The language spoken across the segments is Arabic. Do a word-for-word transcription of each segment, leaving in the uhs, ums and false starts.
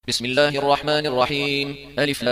بسم الله الرحمن الرحيم. ألف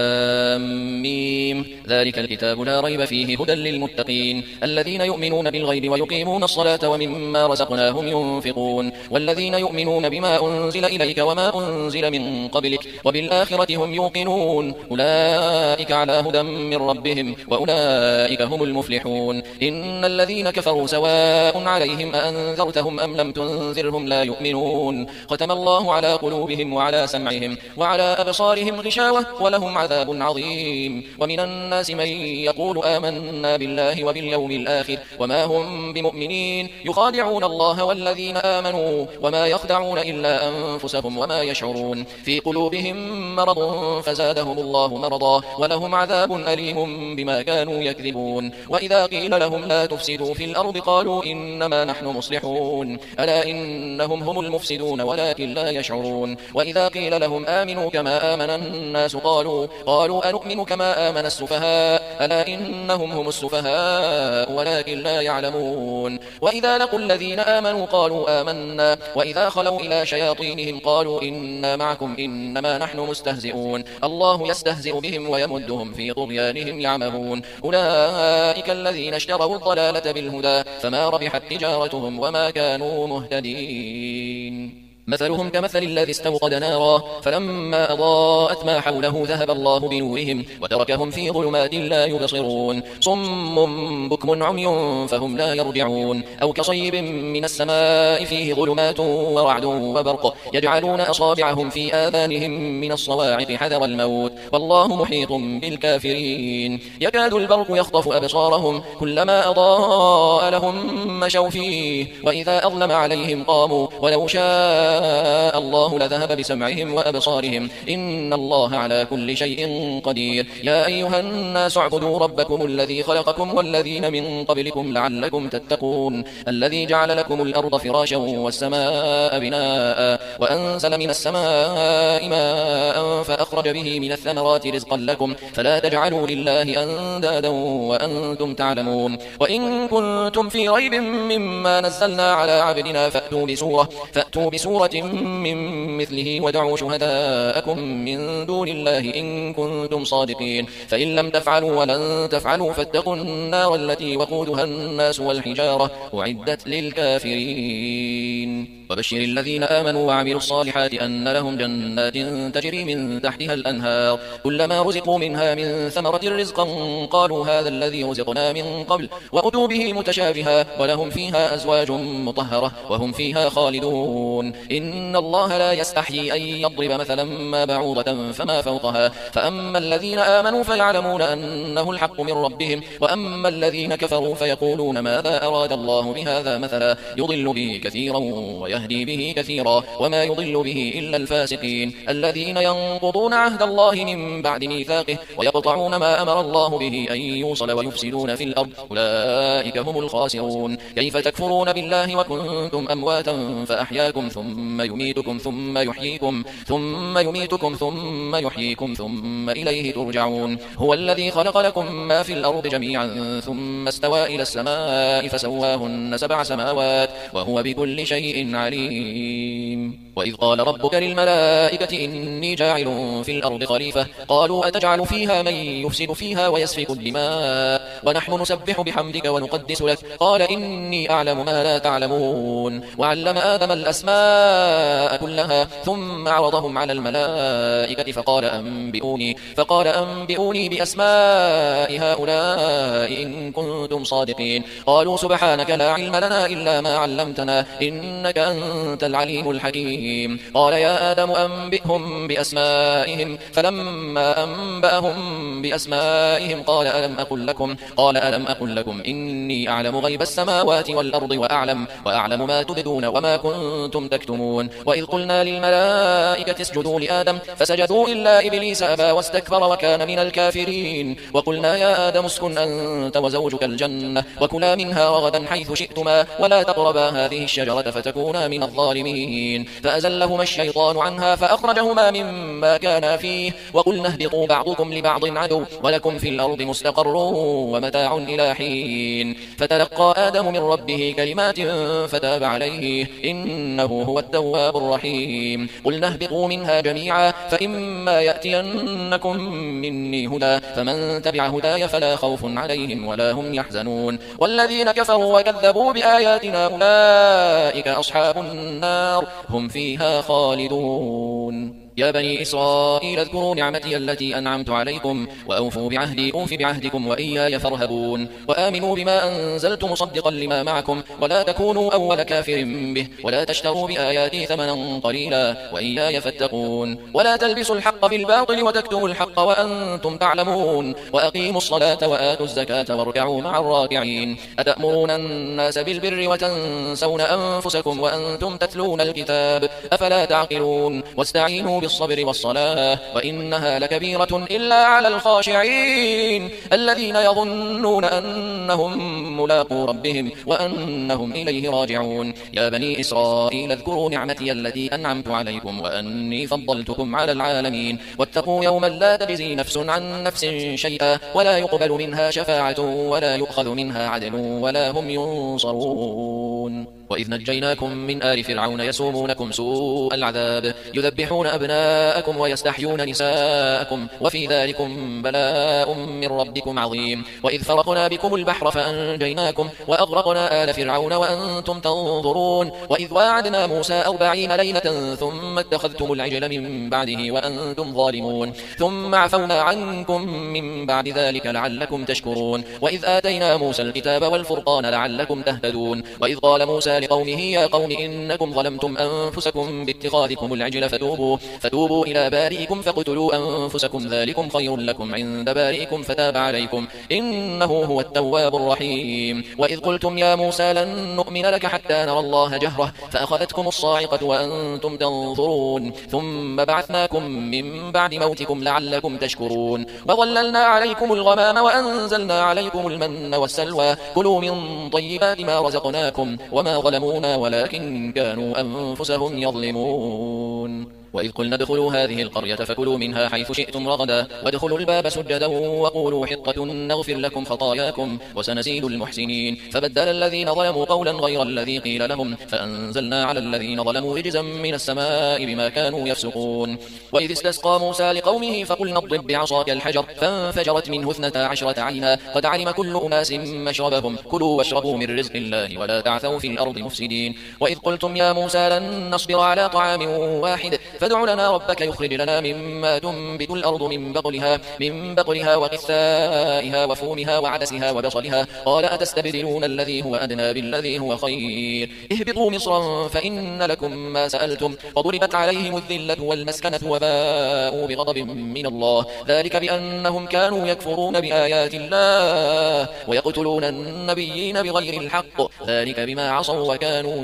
لام ميم. ذلك الكتاب لا ريب فيه هدى للمتقين الذين يؤمنون بالغيب ويقيمون الصلاة ومما رزقناهم ينفقون والذين يؤمنون بما أنزل إليك وما أنزل من قبلك وبالآخرة هم يوقنون أولئك على هدى من ربهم وأولئك هم المفلحون. إن الذين كفروا سواء عليهم أأنذرتهم أم لم تنذرهم لا يؤمنون. ختم الله على قلوبهم وعلى سمعهم وعلى أبصارهم غشاوة ولهم عذاب عظيم. ومن الناس من يقول آمنا بالله وباليوم الآخر وما هم بمؤمنين يخادعون الله والذين آمنوا وما يخدعون إلا أنفسهم وما يشعرون. في قلوبهم مرض فزادهم الله مرضا ولهم عذاب أليم بما كانوا يكذبون. وإذا قيل لهم لا تفسدوا في الأرض قالوا إنما نحن مصلحون ألا إنهم هم المفسدون ولكن لا يشعرون. وإذا قيل لهم آمنوا كما آمن الناس قالوا قالوا أنؤمن كما آمن السفهاء ألا إنهم هم السفهاء ولكن لا يعلمون. وإذا لقوا الذين آمنوا قالوا آمنا وإذا خلوا إلى شياطينهم قالوا إنا معكم إنما نحن مستهزئون الله يستهزئ بهم ويمدهم في طغيانهم يعمهون. أولئك الذين اشتروا الضلالة بالهدى فما ربحت تجارتهم وما كانوا مهتدين. مثلهم كمثل الذي استوقد نارا فلما أضاءت ما حوله ذهب الله بنورهم وتركهم في ظلمات لا يبصرون. صم بكم عمي فهم لا يرجعون. أو كصيب من السماء فيه ظلمات ورعد وبرق يجعلون أصابعهم في آذانهم من الصواعق حذر الموت والله محيط بالكافرين. يكاد البرق يخطف أبصارهم كلما أضاء لهم مشوا فيه وإذا أظلم عليهم قاموا ولو شاء الله لذهب بسمعهم وأبصارهم إن الله على كل شيء قدير. يا أيها الناس اعبدوا ربكم الذي خلقكم والذين من قبلكم لعلكم تتقون الذي جعل لكم الأرض فراشا والسماء بناء وأنزل من السماء ماء فأخرج به من الثمرات رزقا لكم فلا تجعلوا لله أندادا وأنتم تعلمون. وإن كنتم في ريب مما نزلنا على عبدنا فأتوا بسورة, فأتوا بسورة من مثله ودعوا شهداءكم من دون الله إن كنتم صادقين فإن لم تفعلوا ولن تفعلوا فاتقوا النار التي وقودها الناس والحجارة أعدت للكافرين. وبشر الذين آمنوا وعملوا الصالحات أن لهم جنات تجري من تحتها الأنهار كلما رزقوا منها من ثمرة رزقا قالوا هذا الذي رزقنا من قبل وأتوا به متشابها ولهم فيها أزواج مطهرة وهم فيها خالدون. إن الله لا يستحيي أن يضرب مثلا ما بعوضة فما فوقها فأما الذين آمنوا فيعلمون أنه الحق من ربهم وأما الذين كفروا فيقولون ماذا أراد الله بهذا مثلا يضل به كثيرا ويهدي به كثيرا وما يضل به إلا الفاسقين الذين ينقضون عهد الله من بعد ميثاقه ويقطعون ما أمر الله به أن يوصل ويفسدون في الأرض أولئك هم الخاسرون. كيف تكفرون بالله وكنتم أمواتا فأحياكم ثم يميتكم ثم يحييكم ثم يميتكم ثم يحييكم ثم إليه ترجعون. هو الذي خلق لكم ما في الأرض جميعا ثم استوى إلى السماء فسواهن سبع سماوات وهو بكل شيء عليم. وإذ قال ربك للملائكة إني جاعل في الأرض خليفة قالوا أتجعل فيها من يفسد فيها ويسفك الدماء ونحن نسبح بحمدك ونقدس لك قال إني أعلم ما لا تعلمون. وعلم آدم الأسماء كلها ثم عرضهم على الملائكة فقال أنبئوني فقال أنبئوني بأسماء هؤلاء إن كنتم صادقين قالوا سبحانك لا علم لنا إلا ما علمتنا إنك أنت العليم الحكيم. قال يا آدم أنبئهم بأسمائهم فلما أنبأهم بأسمائهم قال ألم أقل لكم قال ألم أقل لكم إني أعلم غيب السماوات والأرض وأعلم وأعلم ما تبدون وما كنتم تكتمون. وإذ قلنا للملائكة اسجدوا لآدم فسجدوا إلا إبليس أبى واستكبر وكان من الكافرين. وقلنا يا آدم اسكن أنت وزوجك الجنة وكلا منها رغدا حيث شئتما ولا تقربا هذه الشجرة فتكونا من الظالمين. فأزلهما الشيطان عنها فأخرجهما مما كانا فيه وقلنا اهبطوا بعضكم لبعض عدو ولكم في الأرض مستقر ومتاع إلى حين. فتلقى آدم من ربه كلمات فتاب عليه إنه هو التواب الرحيم. قلنا اهبطوا منها جميعا فإما يأتينكم مني هدى فمن تبع هداي فلا خوف عليهم ولا هم يحزنون. والذين كفروا وكذبوا بآياتنا أولئك أصحاب النار هم فيها خالدون. يا بني إسرائيل اذكروا نعمتي التي أنعمت عليكم وأوفوا بعهدي أوف بعهدكم وإياي فارهبون. وآمنوا بما أنزلت مصدقا لما معكم ولا تكونوا أول كافر به ولا تشتروا بآياتي ثمنا قليلا وإياي فاتقون. ولا تلبسوا الحق بالباطل وتكتموا الحق وأنتم تعلمون. وأقيموا الصلاة وآتوا الزكاة واركعوا مع الراكعين. أتأمرون الناس بالبر وتنسون أنفسكم وأنتم تتلون الكتاب أفلا تعقلون. واستعينوا بالصبر والصلاة وإنها لكبيرة إلا على الخاشعين الذين يظنون أنهم ملاقو ربهم وأنهم إليه راجعون. يا بني إسرائيل اذكروا نعمتي التي أنعمت عليكم وأني فضلتكم على العالمين. واتقوا يوما لا تجزي نفس عن نفس شيئا ولا يقبل منها شفاعة ولا يؤخذ منها عدل ولا هم ينصرون. وإذ نجيناكم من آل فرعون يسومونكم سوء العذاب يذبحون أبناءكم ويستحيون نساءكم وفي ذلكم بلاء من ربكم عظيم. وإذ فرقنا بكم البحر فأنجيناكم وأغرقنا آل فرعون وأنتم تنظرون. وإذ واعدنا موسى أربعين ليلة ثم اتخذتم العجل من بعده وأنتم ظالمون ثم عفونا عنكم من بعد ذلك لعلكم تشكرون. وإذ آتينا موسى الكتاب والفرقان لعلكم تهتدون. وإذ قال موسى لقومه يا قوم إنكم ظلمتم أنفسكم باتخاذكم العجل فتوبوا, فتوبوا إلى بارئكم فاقتلوا أنفسكم ذلكم خير لكم عند بارئكم فتاب عليكم إنه هو التواب الرحيم. وإذ قلتم يا موسى لن نؤمن لك حتى نرى الله جهرة فأخذتكم الصاعقة وأنتم تنظرون ثم بعثناكم من بعد موتكم لعلكم تشكرون. وظللنا عليكم الغمام وأنزلنا عليكم المن والسلوى كلوا من طيبات ما رزقناكم وما ظلمونا ولكن كانوا أنفسهم يظلمون. وإذ قلنا ادخلوا هذه القرية فكلوا منها حيث شئتم رغدا وادخلوا الباب سجدا وقولوا حطة نغفر لكم خطاياكم وسنزيد المحسنين. فبدل الذين ظلموا قولا غير الذي قيل لهم فأنزلنا على الذين ظلموا رجزا من السماء بما كانوا يفسقون. وإذ استسقى موسى لقومه فقلنا اضرب بعصاك الحجر فانفجرت منه اثنتا عشرة عينا قد علم كل أناس مشربهم كلوا واشربوا من رزق الله ولا تعثوا في الأرض مفسدين. وإذ قلتم يا موسى لن نصبر على طعام واحد فادع لنا ربك يخرج لنا مما تنبت الأرض من بقلها, من بقلها وقثائها وفومها وعدسها وبصلها قال أتستبدلون الذي هو أدنى بالذي هو خير اهبطوا مصرا فإن لكم ما سألتم وضربت عليهم الذلة والمسكنة وباءوا بغضب من الله ذلك بأنهم كانوا يكفرون بآيات الله ويقتلون النبيين بغير الحق ذلك بما عصوا وكانوا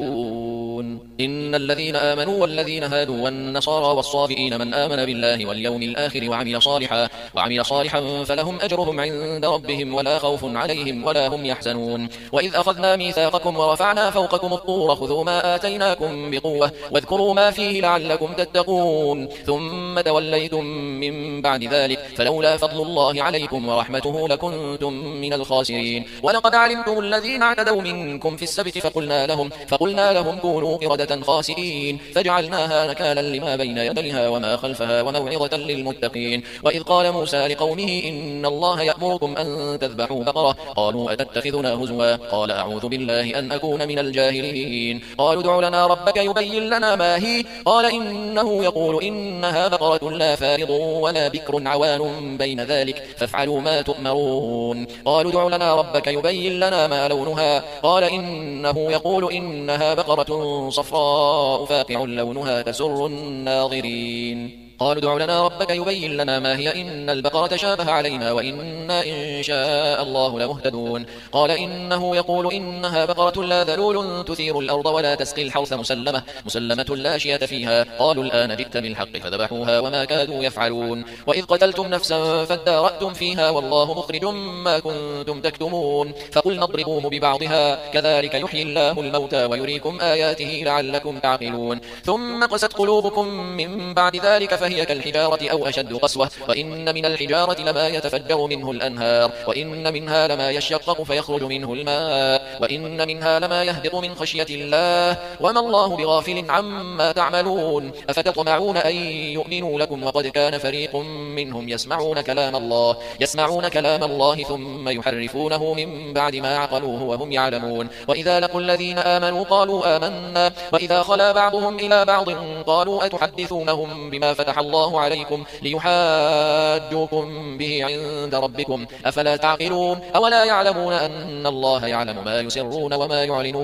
يعتدون. إن الذين آمنوا والذين هادوا والنصارى والصابئين من آمن بالله واليوم الآخر وعمل صالحا, وعمل صالحا فلهم أجرهم عند ربهم ولا خوف عليهم ولا هم يحزنون. وإذ أخذنا ميثاقكم ورفعنا فوقكم الطور خذوا ما آتيناكم بقوة واذكروا ما فيه لعلكم تتقون ثم توليتم من بعد ذلك فلولا فضل الله عليكم ورحمته لكنتم من الخاسرين. ولقد علمتم الذين اعتدوا منكم في السبت فقلنا لهم, فقلنا لهم كونوا قردة خاسئين فجعلناها نكالا لما بين يديها وما خلفها وموعظة للمتقين. وإذ قال موسى لقومه إن الله يأمركم أن تذبحوا بقرة قالوا أتتخذنا هزوا قال أعوذ بالله أن أكون من الجاهلين. قالوا ادع لنا ربك يبين لنا ما هي قال إنه يقول إنها بقرة لا فارض ولا بكر عوان بين ذلك فافعلوا ما تؤمرون. قالوا ادع لنا ربك يبين لنا ما لونها قال إنه يقول إنها بقرة صفراء فاقع لونها تسر الناظرين. قالوا ادع لنا ربك يبين لنا ما هي إن البقرة شابه علينا وإنا إن شاء الله لمهتدون. قال إنه يقول إنها بقرة لا ذلول تثير الأرض ولا تسقي الحرث مسلمة, مسلمة لا شية فيها قالوا الآن جئت بالحق فذبحوها وما كادوا يفعلون. وإذ قتلتم نفسا فادارأتم فيها والله مخرج ما كنتم تكتمون فقلنا اضربوه ببعضها كذلك يحيي الله الموتى ويريكم آياته لعلكم تعقلون. ثم قست قلوبكم من بعد ذلك فهي كالحجارة أو أشد قسوة وإن من الحجارة لما يتفجر منه الأنهار وإن منها لما يشقق فيخرج منه الماء وإن منها لما يهبط من خشية الله وما الله بغافل عما تعملون أفتطمعون أن يؤمنوا لكم وقد كان فريق منهم يسمعون كلام الله يسمعون كلام الله ثم يحرفونه من بعد ما عقلوه وهم يعلمون وإذا لقوا الذين آمنوا قالوا آمنا وإذا خلا بعضهم إلى بعض قالوا أتحدثونهم بما فتح الله عليكم ليحاجوكم به عند ربكم أفلا تعقلون أولا يعلمون أن الله يعلم ما يسرون وما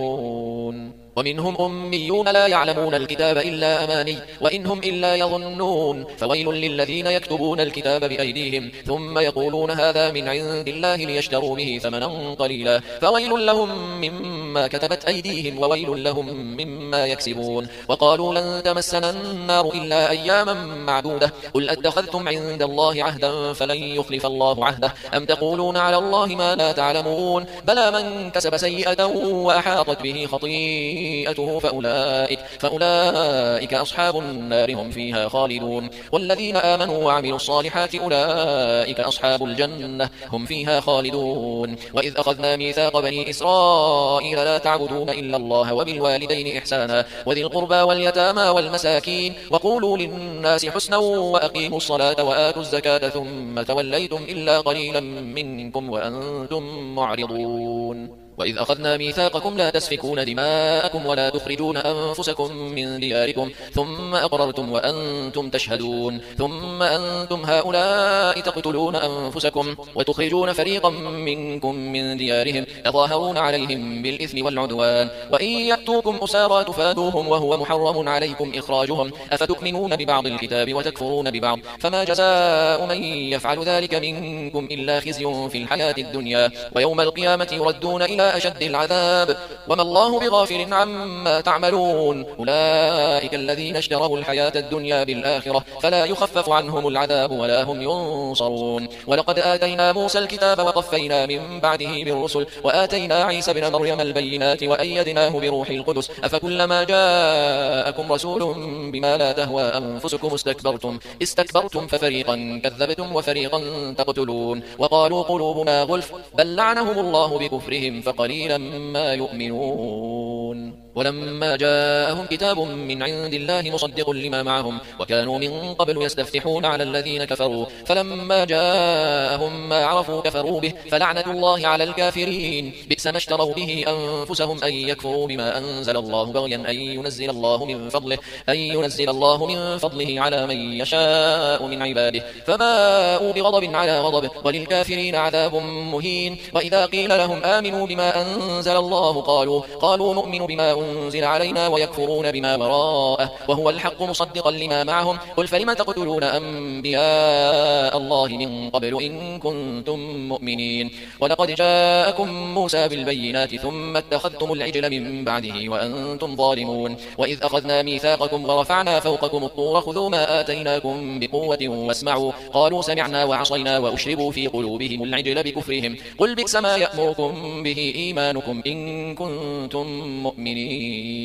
يعلنون ومنهم أميون لا يعلمون الكتاب إلا أماني وإنهم إلا يظنون فويل للذين يكتبون الكتاب بأيديهم ثم يقولون هذا من عند الله ليشتروا به ثمنا قليلا فويل لهم مما كتبت أيديهم وويل لهم مما يكسبون وقالوا لن تمسنا النار إلا أياما معدودة قل أتخذتم عند الله عهدا فلن يخلف الله عهده أم تقولون على الله ما لا تعلمون بلى من كسب سيئة وأحاطت به خطيئة فأولئك, فأولئك أصحاب النار هم فيها خالدون والذين آمنوا وعملوا الصالحات أولئك أصحاب الجنة هم فيها خالدون وإذ أخذنا ميثاق بني إسرائيل لا تعبدون إلا الله وبالوالدين إحسانا وذي القربى واليتامى والمساكين وقولوا للناس حسنا وأقيموا الصلاة وآتوا الزكاة ثم توليتم إلا قليلا منكم وأنتم معرضون وإذ أخذنا ميثاقكم لا تسفكون دماءكم ولا تخرجون أنفسكم من دياركم ثم أقررتم وأنتم تشهدون ثم أنتم هؤلاء تقتلون أنفسكم وتخرجون فريقا منكم من ديارهم تظاهرون عليهم بالإثم والعدوان وإن يأتوكم أسارى تفادوهم وهو محرم عليكم إخراجهم أفتؤمنون ببعض الكتاب وتكفرون ببعض فما جزاء من يفعل ذلك منكم إلا خزي في الحياة الدنيا ويوم القيامة يردون إلى أشد العذاب وما الله بغافل عما تعملون أولئك الذين اشتروا الحياة الدنيا بالآخرة فلا يخفف عنهم العذاب ولا هم ينصرون ولقد آتينا موسى الكتاب وقفينا من بعده بالرسل وآتينا عيسى بن مريم البينات وأيدناه بروح القدس أفكلما جاءكم رسول بما لا تهوى أنفسكم استكبرتم استكبرتم ففريقا كذبتم وفريقا تقتلون وقالوا قلوبنا غلف بل لعنهم الله بكفرهم فقليلا ما يؤمنون ولما جاءهم كتاب من عند الله مصدق لما معهم وكانوا من قبل يستفتحون على الذين كفروا فلما جاءهم ما عرفوا كفروا به فلعنة الله على الكافرين بئس ما اشتروا به أنفسهم أن يكفروا بما أنزل الله بغيا أن ينزل الله من فضله أن ينزل الله من فضله على من يشاء من عباده فباءوا بغضب على غضب وللكافرين عذاب مهين وإذا قيل لهم آمنوا بما أنزل الله قالوا قالوا نؤمن بما أنزل علينا ويكفرون بما وراءه وهو الحق مصدقا لما معهم قل فلم تقتلون أنبياء الله من قبل إن كنتم مؤمنين ولقد جاءكم موسى بالبينات ثم اتخذتم العجل من بعده وأنتم ظالمون وإذ أخذنا ميثاقكم ورفعنا فوقكم الطور خذوا ما آتيناكم بقوة واسمعوا قالوا سمعنا وعصينا وأشربوا في قلوبهم العجل بكفرهم قل بئس ما يأمركم به إيمانكم إن كنتم مؤمنين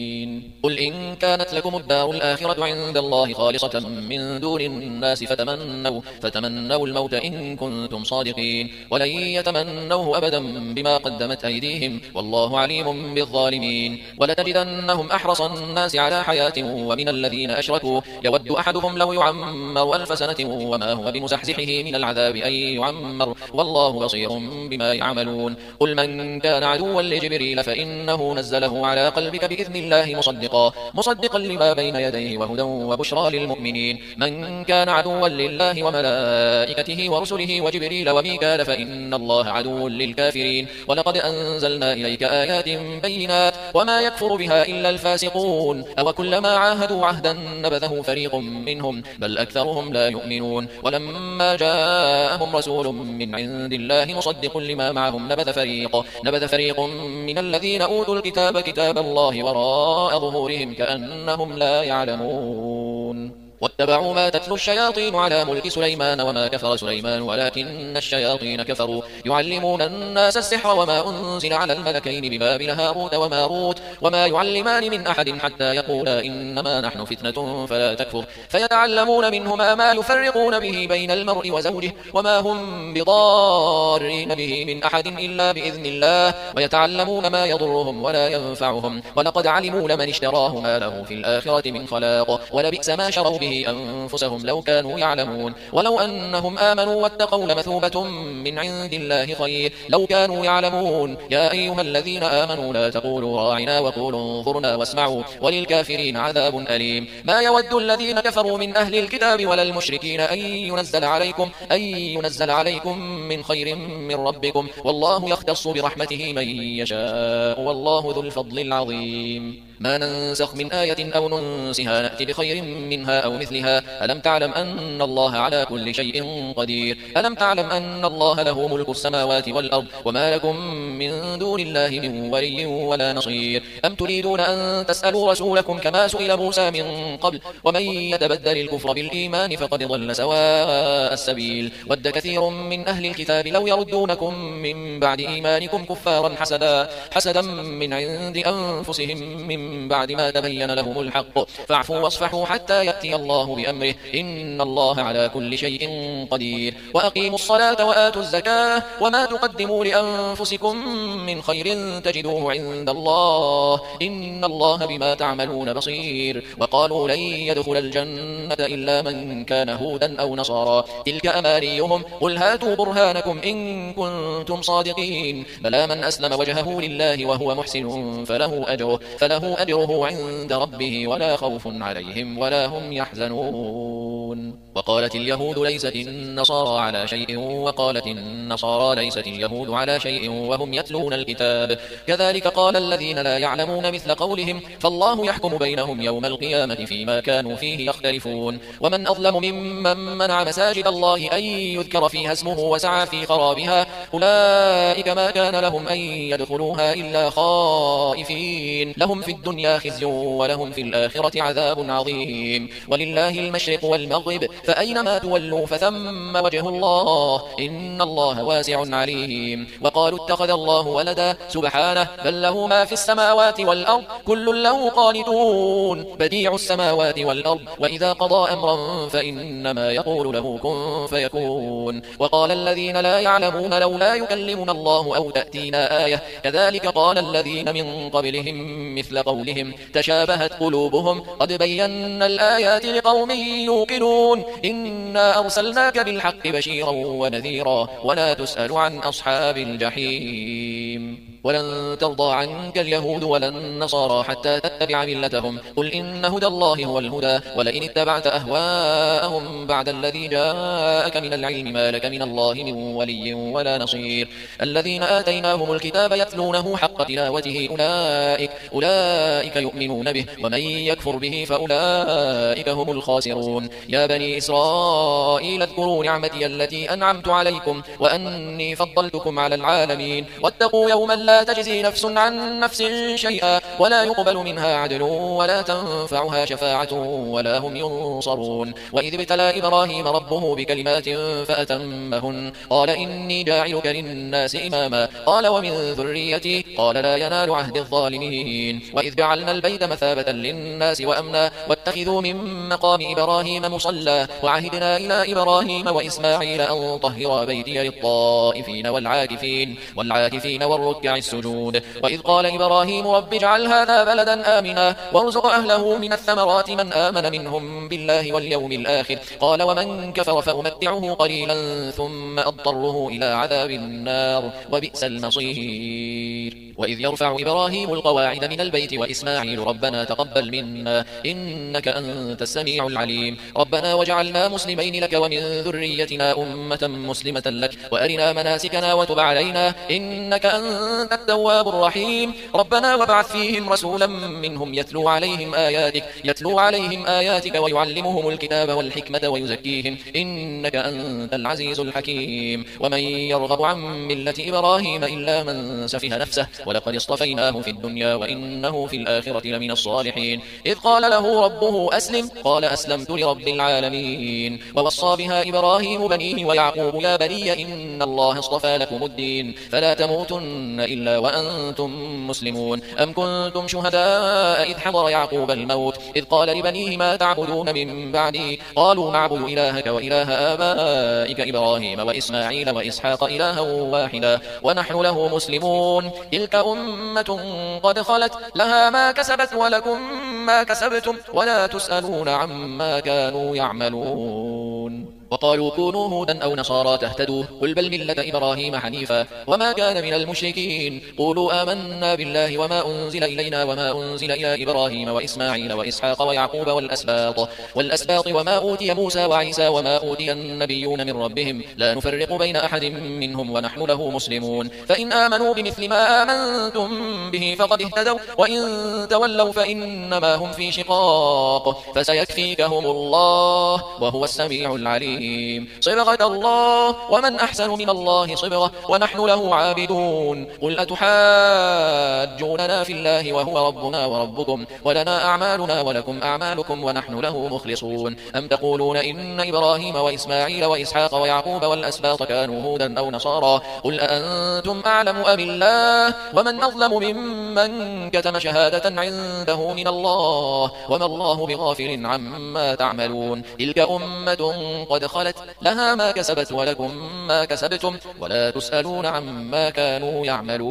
قل إن كانت لكم الدار الآخرة عند الله خالصة من دون الناس فتمنوا, فتمنوا الموت إن كنتم صادقين ولن يتمنوه أبدا بما قدمت أيديهم والله عليم بالظالمين ولتجدنهم أحرص الناس على حياة ومن الذين أشركوا يود أحدهم لو يعمر ألف سنة وما هو بمزحزحه من العذاب أن يعمر والله بصير بما يعملون قل من كان عدوا لجبريل فإنه نزله على قلبك بإذن الله مصدقا مصدقا لما بين يديه وهدى وبشرى للمؤمنين من كان عدوا لله وملائكته ورسله وجبريل وميكال فإن الله عدو للكافرين ولقد أنزلنا إليك آيات بينات وما يكفر بها إلا الفاسقون أو كلما عاهدوا عهدا نبذه فريق منهم بل أكثرهم لا يؤمنون ولما جاءهم رسول من عند الله مصدق لما معهم نبذ فريق, نبذ فريق من الذين أوتوا الكتاب كتاب الله وراء ظهورهم كأنهم لا يعلمون واتبعوا ما تتلو الشياطين على ملك سليمان وما كفر سليمان ولكن الشياطين كفروا يعلمون الناس السحر وما أنزل على الملكين ببابل هاروت وماروت وما يعلمان من أحد حتى يقولا إنما نحن فتنة فلا تكفر فيتعلمون منهما ما يفرقون به بين المرء وزوجه وما هم بضارين به من أحد إلا بإذن الله ويتعلمون ما يضرهم ولا ينفعهم ولقد علموا لمن اشتراه ما له في الآخرة من خلاق ولبئس ما شروا به أنفسهم لو كانوا يعلمون ولو أنهم آمنوا واتقوا لمثوبة من عند الله خير لو كانوا يعلمون يا أيها الذين آمنوا لا تقولوا راعنا وقولوا انظرنا واسمعوا وللكافرين عذاب أليم ما يود الذين كفروا من أهل الكتاب ولا المشركين أن ينزل عليكم أن ينزل عليكم من خير من ربكم والله يختص برحمته من يشاء والله ذو الفضل العظيم ما ننسخ من آية أو ننسها نأتي بخير منها أو مثلها ألم تعلم أن الله على كل شيء قدير ألم تعلم أن الله له ملك السماوات والأرض وما لكم من دون الله من ولي ولا نصير أم تريدون أن تسألوا رسولكم كما سئل موسى من قبل ومن يتبدل الكفر بالإيمان فقد ضل سواء السبيل ود كثير من أهل الكتاب لو يردونكم من بعد إيمانكم كفارا حسدا حسدا من عند أنفسهم من بعد ما تبين لهم الحق فاعفوا واصفحوا حتى يأتي الله بأمره إن الله على كل شيء قدير وأقيموا الصلاة وآتوا الزكاة وما تقدموا لأنفسكم من خير تجدوه عند الله إن الله بما تعملون بصير وقالوا لن يدخل الجنة إلا من كان هودا أو نصارى تلك أمانيهم قل هاتوا برهانكم إن كنتم صادقين بلى من أسلم وجهه لله وهو محسن فله أجره فله أجره عند ربه ولا خوف عليهم ولا هم يحزنون وقالت اليهود ليست النصارى على شيء وقالت النصارى ليست اليهود على شيء وهم يتلون الكتاب كذلك قال الذين لا يعلمون مثل قولهم فالله يحكم بينهم يوم القيامة فيما كانوا فيه يختلفون ومن أظلم ممن منع مساجد الله أن يذكر فيها اسمه وسعى في خرابها أولئك ما كان لهم أن يدخلوها إلا خائفين لهم في الدنيا خزي ولهم في الآخرة عذاب عظيم ولله المشرق والمغرب فأينما تولوا فثم وجه الله إن الله واسع عليم وقالوا اتخذ الله ولدا سبحانه بل له ما في السماوات والأرض كل له قانتون بديع السماوات والأرض وإذا قضى أمرا فإنما يقول له كن فيكون وقال الذين لا يعلمون لولا يكلمنا الله أو تأتينا آية كذلك قال الذين من قبلهم مثل قولهم تشابهت قلوبهم قد بينا الآيات لقوم يوقنون إنا أرسلناك بالحق بشيرا ونذيرا ولا تسأل عن أصحاب الجحيم ولن ترضى عنك اليهود ولا النصارى حتى تتبع ملتهم قل إن هدى الله هو الهدى ولئن اتبعت أهواءهم بعد الذي جاءك من العلم ما لك من الله من ولي ولا نصير الذين آتيناهم الكتاب يتلونه حق تلاوته أولئك, أولئك يؤمنون به ومن يكفر به فأولئك هم الخاسرون يا بني إسرائيل اذكروا نعمتي التي أنعمت عليكم وأني فضلتكم على العالمين واتقوا يوما لا تجزي نفس عن نفس شيئا ولا يقبل منها عدل ولا تنفعها شفاعة ولا هم ينصرون وإذ ابتلى إبراهيم ربه بكلمات فأتمهن قال إني جاعلك للناس إماما قال ومن ذريتي قال لا ينال عهد الظالمين وإذ جعلنا البيت مثابة للناس وأمنا واتخذوا من مقام إبراهيم مصلى وعهدنا إلى إبراهيم وإسماعيل أن طهر بيتي للطائفين والعاكفين والعاكفين والركع السجود وإذ قال إبراهيم رب اجعل هذا بلدا آمنا وارزق أهله من الثمرات من آمن منهم بالله واليوم الآخر قال ومن كفر فأمتعه قليلا ثم أضطره إلى عذاب النار وبئس المصير وإذ يرفع إبراهيم القواعد من البيت وإسماعيل ربنا تقبل منا إنك أنت السميع العليم ربنا وجعلنا مسلمين لك ومن ذريتنا أمة مسلمة لك وأرنا مناسكنا وتب علينا إنك أنت التواب الرحيم ربنا وابعث فيهم رسولا منهم يتلو عليهم آياتك يتلو عليهم آياتك ويعلمهم الكتاب والحكمة ويزكيهم إنك أنت العزيز الحكيم ومن يرغب عن ملة إبراهيم إلا من سفه نفسه ولقد اصطفيناه في الدنيا وإنه في الآخرة لمن الصالحين إذ قال له ربه أسلم قال أسلمت لرب العالمين ووصى بها إبراهيم بنيه ويعقوب يا بني إن الله اصطفى لكم الدين فلا تموتن إلا وأنتم مسلمون أم كنتم شهداء إذ حضر يعقوب الموت إذ قال لبنيه ما تعبدون من بعدي قالوا نعبد إلهك وإله آبائك إبراهيم وإسماعيل وإسحاق إلها واحدا ونحن له مسلمون تلك أمة قد خلت لها ما كسبت ولكم ما كسبتم ولا تسألون عما كانوا يعملون وقالوا كونوا هودا أو نصارى تهتدوا قل بل ملة إبراهيم حنيفا وما كان من المشركين قولوا آمنا بالله وما أنزل إلينا وما أنزل إلى إبراهيم وإسماعيل وإسحاق ويعقوب والأسباط والأسباط وما أوتي موسى وعيسى وما أوتي النبيون من ربهم لا نفرق بين أحد منهم ونحن له مسلمون فإن آمنوا بمثل ما آمنتم به فقد اهتدوا وإن تولوا فإنما هم في شقاق فسيكفيكهم الله وهو السميع العليم صبغة الله ومن أحسن من الله صبغة ونحن له عابدون قل أتحاجوننا في الله وهو ربنا وربكم ولنا أعمالنا ولكم أعمالكم ونحن له مخلصون أم تقولون إن إبراهيم وإسماعيل وإسحاق ويعقوب والأسباط كانوا هودا أو نصارى قل أأنتم أعلم أم الله ومن أظلم ممن كتم شهادة عنده من الله وما الله بغافل عما تعملون تلك أمة قد خلت لها ما كسبت ولكم ما كسبتم ولا تسألون عما كانوا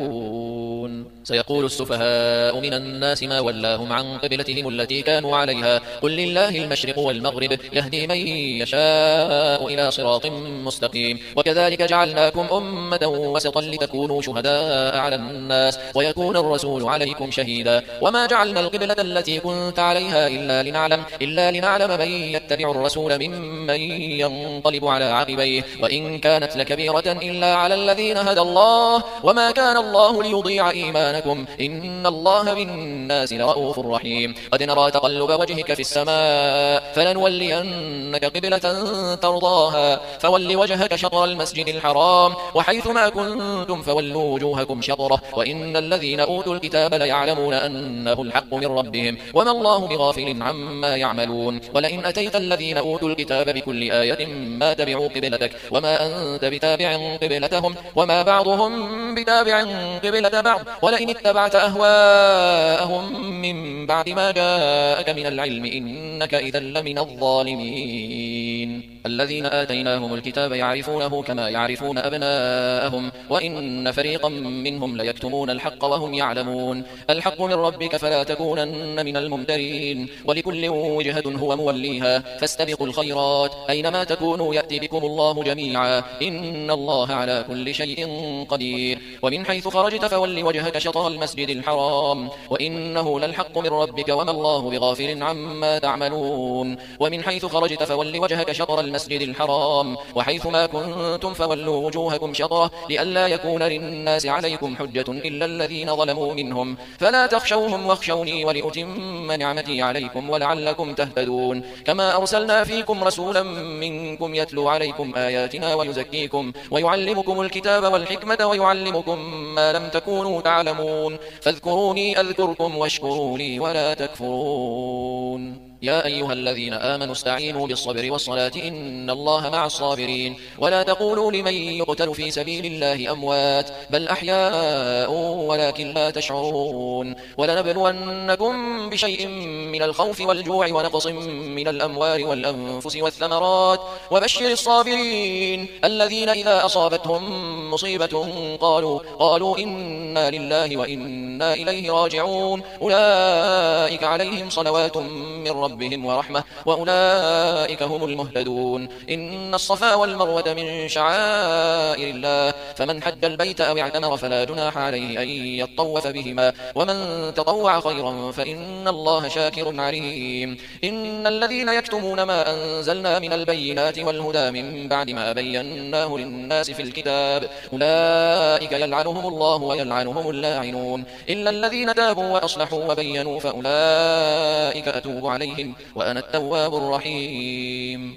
يعملون سيقول السفهاء من الناس ما ولاهم عن قبلتهم التي كانوا عليها قل لله المشرق والمغرب يهدي من يشاء إلى صراط مستقيم وكذلك جعلناكم أمة وسطا لتكونوا شهداء على الناس ويكون الرسول عليكم شهيدا وما جعلنا القبلة التي كنت عليها إلا لنعلم, إلا لنعلم من يتبع الرسول ممن ينقلب على عقبيه وإن كانت لكبيرة إلا على الذين هدى الله وما كان الله ليضيع إيمانكم إن الله بالناس لرؤوف رحيم قد نرى تقلب وجهك في السماء فلنولينك قبلة ترضاها فول وجهك شطر المسجد الحرام وحيث ما كنتم فولوا وجوهكم شطره وإن الذين أوتوا الكتاب ليعلمون أنه الحق من ربهم وما الله بغافل عما يعملون ولئن أتيت الذين أوتوا الكتاب بكل آية ما تبعوا قبلتك وما أنت بتابع قبلتهم وما بعضهم بتابع قبلة بعض ولئن اتبعت أهواءهم من بعد ما جاءك من العلم إنك إذا لمن الظالمين الذين آتيناهم الكتاب يعرفونه كما يعرفون أبناءهم وإن فريقا منهم ليكتمون الحق وهم يعلمون الحق من ربك فلا تكونن من الممترين ولكل وجهة هو موليها فاستبقوا الخيرات أينما تكونوا يأتي بكم الله جميعا إن الله على كل شيء قدير ومن حيث خرجت فول وجهك شطر المسجد الحرام وإنه للحق من ربك وما الله بغافل عما تعملون ومن حيث خرجت فول وجهك شطر المسجد الحرام وحيث ما كنتم فولوا وجوهكم شطره لئلا يكون للناس عليكم حجة إلا الذين ظلموا منهم فلا تخشوهم واخشوني ولأتم نعمتي عليكم ولعلكم تهتدون كما أرسلنا فيكم رسولا منكم يتلو عليكم آياتنا ويزكيكم ويعلمكم الكتاب والحكمة ويعلمكم ما لم تكونوا تعلمون فاذكروني أذكركم واشكروا لي ولا تكفرون يا أيها الذين آمنوا استعينوا بالصبر والصلاة إن الله مع الصابرين ولا تقولوا لمن يقتل في سبيل الله أموات بل أحياء ولكن لا تشعرون ولنبلونكم بشيء من الخوف والجوع ونقص من الأموال والأنفس والثمرات وبشر الصابرين الذين إذا أصابتهم مصيبة قالوا, قالوا إنا لله وإنا إليه راجعون أولئك عليهم صلوات من ربهم ورحمة وأولئك هم المهتدون إن الصفا والمروة من شعائر الله فمن حج البيت أو اعتمر فلا جناح عليه أن يطوف بهما ومن تطوع خيرا فإن الله شاكر عليم إن الذين يكتمون ما أنزلنا من البينات والهدى من بعد ما بيناه للناس في الكتاب أولئك يلعنهم الله ويلعنهم اللاعنون إلا الذين تابوا وأصلحوا وبينوا فأولئك أتوب عليهم وأنا التواب الرحيم إن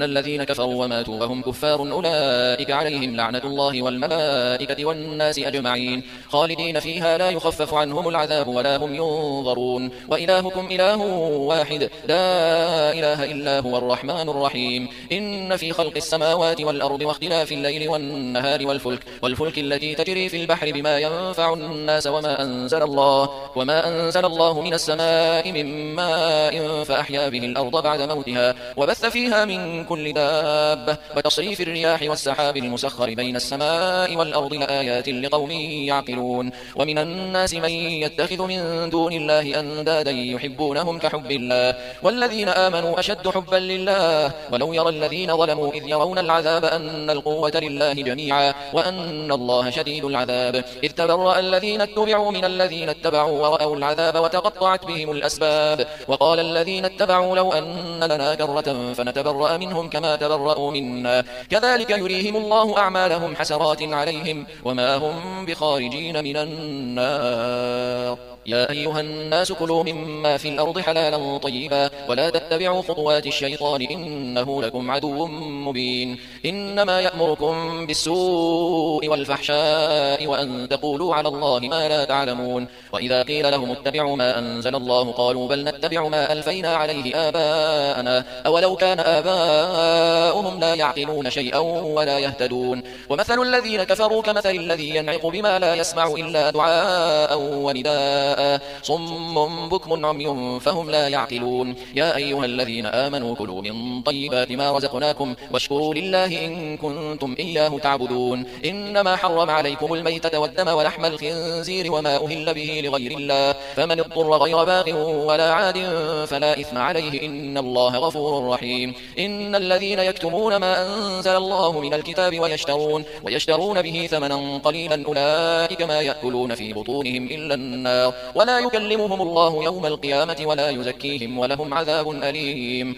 إن الذين كفروا وماتوا وهم كفار أولئك عليهم لعنة الله والملائكة والناس أجمعين خالدين فيها لا يخفف عنهم العذاب ولا هم ينظرون وإلهكم إله واحد لا إله إلا هو الرحمن الرحيم إن في خلق السماوات والأرض واختلاف الليل والنهار والفلك والفلك التي تجري في البحر بما ينفع الناس وما أنزل الله وما أنزل الله من السماء من ماء فأحيا به الأرض بعد موتها وبث فيها من كل دابة وتصريف الرياح والسحاب المسخر بين السماء والأرض لآيات لقوم يعقلون ومن الناس من يتخذ من دون الله أندادا يحبونهم كحب الله والذين آمنوا أشد حبا لله ولو يرى الذين ظلموا إذ يرون العذاب أن القوة لله جميعا وأن الله شديد العذاب إذ تبرأ الذين اتبعوا من الذين اتبعوا ورأوا العذاب وتقطعت بهم الأسباب وقال الذين اتبعوا لو أن لنا كرة فنتبرأ منهم كما تبرأوا منا كذلك يريهم الله أعمالهم حسرات عليهم وما هم بخارجين من النار يا أيها الناس كلوا مما في الأرض حلالا طيبا ولا تتبعوا خطوات الشيطان إنه لكم عدو مبين إنما يأمركم بالسوء والفحشاء وأن تقولوا على الله ما لا تعلمون وإذا قيل لهم اتبعوا ما أنزل الله قالوا بل نتبع ما ألفينا عليه آباءنا أولو كان آباؤهم لا يعقلون شيئا ولا يهتدون ومثل الذين كفروا كمثل الذي ينعق بما لا يسمع إلا دعاء ونداء صم بكم عمي فهم لا يعقلون يا أيها الذين آمنوا كلوا من طيبات ما رزقناكم واشكروا لله إن كنتم إياه تعبدون إنما حرم عليكم الميتة والدم ولحم الخنزير وما أهل به لغير الله فمن اضطر غير باغ ولا عاد فلا إثم عليه إن الله غفور رحيم إن الذين يكتمون ما أنزل الله من الكتاب ويشترون ويشترون به ثمنا قليلا أولئك ما يأكلون في بطونهم إلا النار ولا يكلمهم الله يوم القيامة ولا يزكيهم ولهم عذاب أليم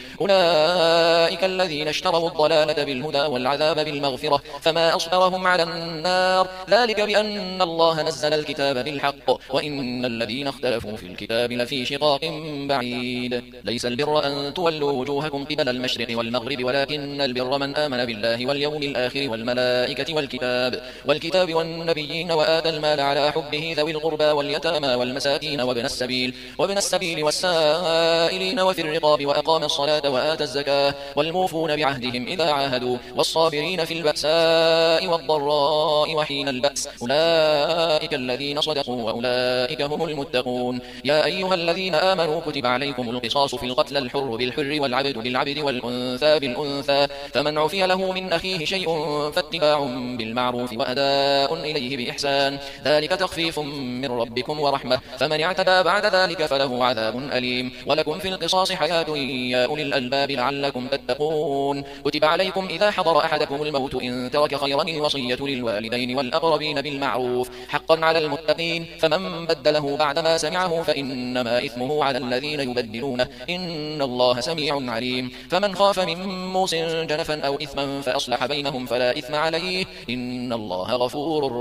أولئك الذين اشتروا الضلالة بالهدى والعذاب بالمغفرة فما أصبرهم على النار ذلك بأن الله نزل الكتاب بالحق وإن الذين اختلفوا في الكتاب لفي شقاق بعيد ليس البر أن تولوا وجوهكم قبل المشرق والمغرب ولكن البر من آمن بالله واليوم الآخر والملائكة والكتاب والكتاب والنبيين وآتى المال على حبه ذوي القربى واليتامى والمساكين وابن السبيل وابن السبيل والسائلين وفي الرقاب وأقام الصلاة وآتى الزكاة والموفون بعهدهم إذا عاهدوا والصابرين في البأساء والضراء وحين البأس أولئك الذين صدقوا وأولئك هم المتقون يا أيها الذين آمنوا كتب عليكم القصاص في القتل الحر بالحر والعبد بالعبد والأنثى بالأنثى فمن عفي له من أخيه شيء فاتباع بالمعروف وأداء إليه بإحسان ذلك تخفيف من ربكم ورحمة فمن اعتدى بعد ذلك فله عذاب أليم ولكم في القصاص حياة يا أولي الألباب لعلكم تتقون كتب عليكم إذا حضر أحدكم الموت إن ترك خيرا الوصية للوالدين والأقربين بالمعروف حقا على المتقين فمن بدله بعدما سمعه فإنما إثمه على الذين يبدلونه إن الله سميع عليم فمن خاف من موص جنفا أو إثما فأصلح بينهم فلا إثم عليه إن الله غفور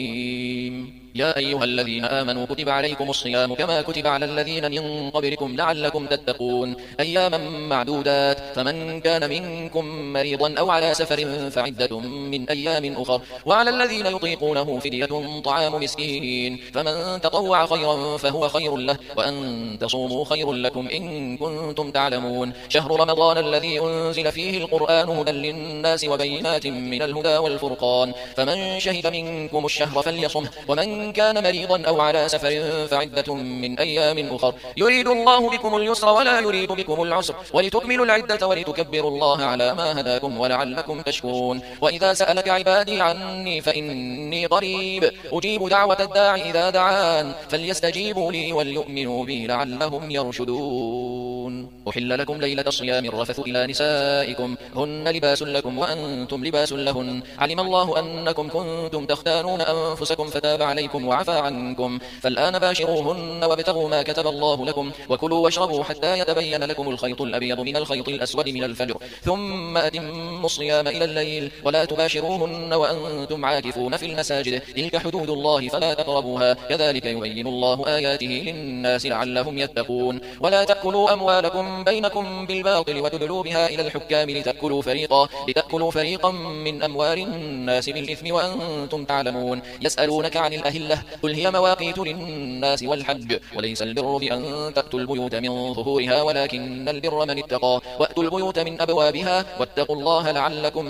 رحيم يا أيها الذين آمنوا كتب عليكم الصيام كما كتب على الذين من قبلكم لعلكم تتقون أياما معدودات فمن كان منكم مريضا أو على سفر فعدة من أيام أخر وعلى الذين يطيقونه فدية طعام مسكين فمن تطوع خيرا فهو خير له وأن تصوموا خير لكم إن كنتم تعلمون شهر رمضان الذي أنزل فيه القرآن هدى للناس وبينات من الهدى والفرقان فمن شهد منكم الشهر فليصمه ومن كان مريضا أو على سفر فعدة من أيام أخر يريد الله بكم اليسر ولا يريد بكم العسر ولتكملوا العدة ولتكبروا الله على ما هداكم ولعلكم تشكرون وإذا سألك عبادي عني فإني قريب أجيب دعوة الداعي إذا دعان فليستجيبوا لي وليؤمنوا بي لعلهم يرشدون أحل لكم ليلة الصيام الرفث إلى نسائكم هن لباس لكم وأنتم لباس لهن علم الله أنكم كنتم تختانون أنفسكم فتاب عليكم وعفى عنكم فالآن باشروهن وابتغوا ما كتب الله لكم وكلوا واشربوا حتى يتبين لكم الخيط الأبيض من الخيط الأسود من الفجر ثم أتموا الصيام إلى الليل ولا تباشروهن وأنتم عاكفون في المساجد تلك حدود الله فلا تقربوها كذلك يبين الله آياته للناس لعلهم يتقون ولا تأكلوا أموالكم أموالكم بينكم بالباطل وتدلوا بها إلى الحكام لتأكلوا فريقا, لتأكلوا فريقا من أموال الناس بالإثم وأنتم تعلمون. يسألونك عن الأهلة قل هي مواقيت للناس والحج وليس البر بأن تأتوا البيوت من ظهورها ولكن البر من اتقى وأتوا البيوت من أبوابها واتقوا الله لعلكم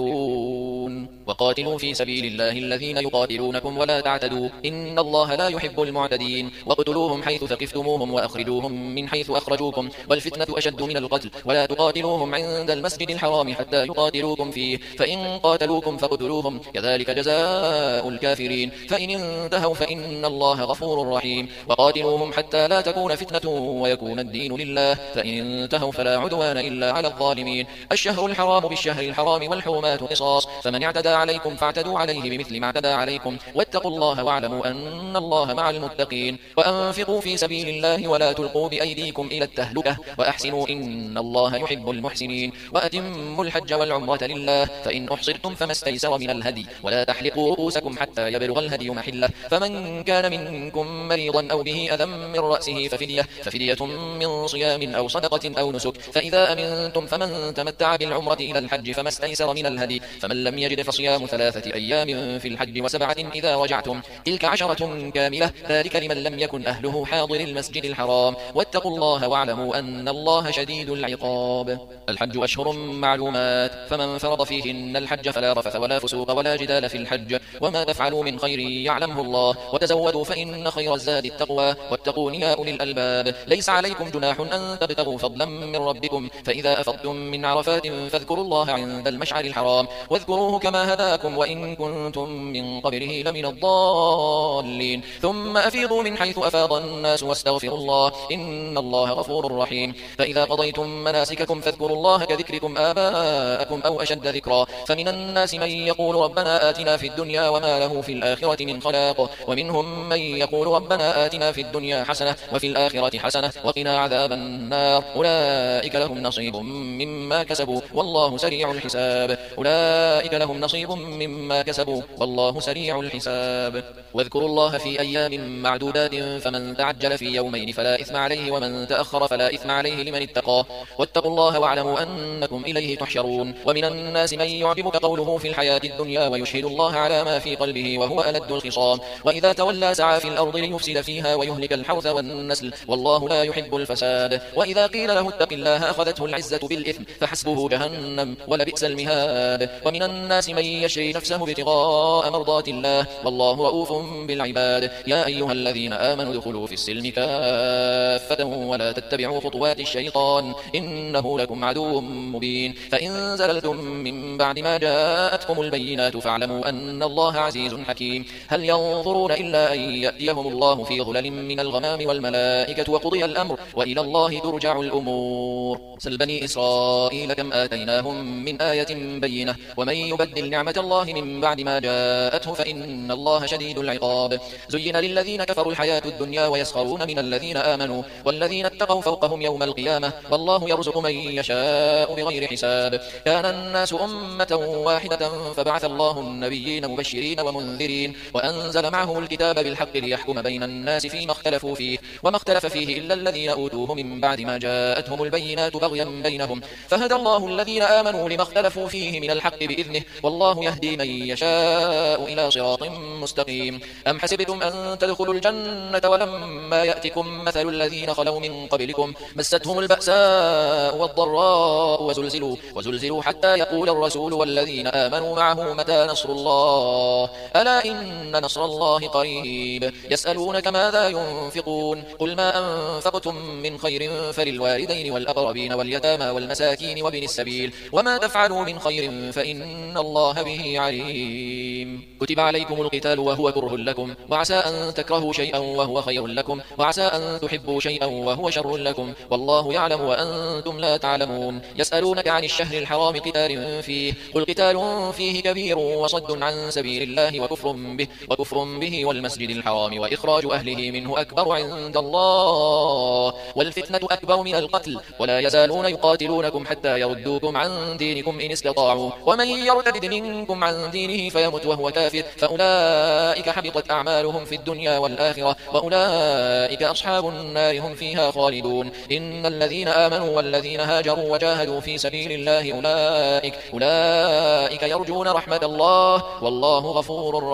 تفلحون. وقاتلوا في سبيل الله الذين يقاتلونكم ولا تعتدوا إن الله لا يحب المعتدين. واقتلوهم حيث ثقفتموهم وأخرجوهم من حيث أخرجوكم والفتنة أشد من القتل ولا تقاتلوهم عند المسجد الحرام حتى يقاتلوكم فيه فإن قاتلوكم فاقتلوهم كذلك جزاء الكافرين فإن انتهوا فإن الله غفور رحيم. وقاتلوهم حتى لا تكون فتنة ويكون الدين لله فإن انتهوا فلا عدوان إلا على الظالمين. الشهر الحرام بالشهر الحرام والحرمات قصاص فمن اعتدى عليكم فاعتدوا عليه بمثل ما اعتدى عليكم واتقوا الله واعلموا أن الله مع المتقين. وأنفقوا في سبيل الله ولا تلقوا بأيديكم إلى التهلكة وأحسنوا إن الله يحب المحسنين. وأتموا الحج والعمرة لله فإن أحصرتم فما استيسر من الهدي ولا تحلقوا رؤوسكم حتى يبلغ الهدي محله فمن كان منكم مريضا أو به أذى من رأسه ففدية, ففدية من صيام أو صدقة أو نسك فإذا أمنتم فمن تمتع بالعمرة إلى الحج فما استيسر من الهدي فمن لم يجد فصيام ثلاثة أيام في الحج وسبعة إذا رجعتم تلك عشرة كاملة ذلك لمن لم يكن أهله حاضر المسجد الحرام واتقوا الله واعلموا أن الله شديد العقاب. الحج أشهر معلومات فمن فرض فيهن الحج فلا رفث ولا فسوق ولا جدال في الحج وما تفعلوا من خير يعلمه الله وتزودوا فإن خير الزاد التقوى واتقون يا أولي الألباب. ليس عليكم جناح أن تبتغوا فضلا من ربكم فإذا أفضتم من عرفات فاذكروا الله عند المشعر الحرام واذكروه كما هداكم وإن كنتم من قبله لمن الضالين ثم أفيضوا من حيث أفاض الناس واستغفروا الله إن الله غفور رحيم. فإذا قضيتم مناسككم فاذكروا الله كذكركم آباءكم أو أشد ذكرا فمن الناس من يقول ربنا آتنا في الدنيا وما له في الآخرة من خلاق ومنهم من يقول ربنا آتنا في الدنيا حسنة وفي الآخرة حسنة وقنا عذاب النار أولئك لهم نصيب مما كسبوا والله سريع الحساب. أولئك لهم نصيب مما كسبوا والله سريع الحساب. واذكروا الله في أيام معدودات فمن تعجل في يومين فلا إثم عليه ومن تأخر فلا إثم عليه لمن اتقى واتقوا الله واعلموا أنكم إليه تحشرون. ومن الناس من يعجبك قوله في الحياة الدنيا ويشهد الله على ما في قلبه وهو ألد الخصام وإذا تولى سعى في الأرض ليفسد فيها ويهلك الحرث والنسل والله لا يحب الفساد. وإذا قيل له اتق الله أخذته العزة بالإثم فحسبه جهنم ولبئس المهاد. ومن الناس من يشري نفسه ابتغاء مرضات الله والله رؤوف بالعباد. يا أيها الذين آمنوا ادخلوا في السلم كافة ولا تتبعوا خطوات الشيطان إنه لكم عدو مبين. فإن زللتم من بعد ما جاءتكم البينات فاعلموا أن الله عزيز حكيم. هل ينظرون إلا أن يأتيهم الله في ظلل من الغمام والملائكة وقضي الأمر وإلى الله ترجع الأمور. سل بني إسرائيل كم آتيناهم من آية بينة ومن يبدل نعمة الله من بعد ما جاءته فإن الله شديد العقاب. زين للذين كفروا الحياة الدنيا ويسخرون من الذين آمنوا والذين اتقوا فوقهم يوم القيامة والله يرزق من يشاء بغير حساب. كان الناس أمة واحدة فبعث الله النبيين مبشرين ومنذرين وأنزل معهم الكتاب بالحق ليحكم بين الناس فيما اختلفوا فيه وما اختلف فيه إلا الذين أوتوه من بعد ما جاءتهم البينات بغيا بينهم فهدى الله الذين آمنوا لما اختلفوا فيه من الحق بإذنه والله يهدي من يشاء إلى صراط مستقيم. أم حسبتم أن تدخلوا الجنة ولما يأتكم مثل الذين خلوا من قبلكم مستهم البأساء والضراء وزلزلوا, وزلزلوا حتى يقول الرسول والذين آمنوا معه متى نصر الله ألا إن نصر الله قريب. يسألونك ماذا ينفقون قل ما أنفقتم من خير فللوالدين والأقربين واليتامى والمساكين وابن السبيل وما تفعلوا من خير فإن الله به عليم. كتب عليكم القتال وهو كره لكم وعسى أن تكرهوا شيئا وهو خير لكم وعسى أن تحبوا شيئا وهو شر لكم والله يعلم وأنتم لا تعلمون. يسألونك عن الشهر الحرام قتال فيه قل قتال فيه كبير وصد عن سبيل الله وكفر به, وكفر به والمسجد الحرام وإخراج أهله منه أكبر عند الله والفتنة أكبر من القتل ولا يزالون يقاتلونكم حتى يردوكم عن دينكم إن استطاعوا ومن يرد يرتد منكم عن دينه فيمت وهو كافر فأولئك حبطت أعمالهم في الدنيا والآخرة وأولئك أصحاب النار هم فيها خالدون. إن الذين آمنوا والذين هاجروا وجاهدوا في سبيل الله أولئك, أولئك يرجون رحمة الله والله غفور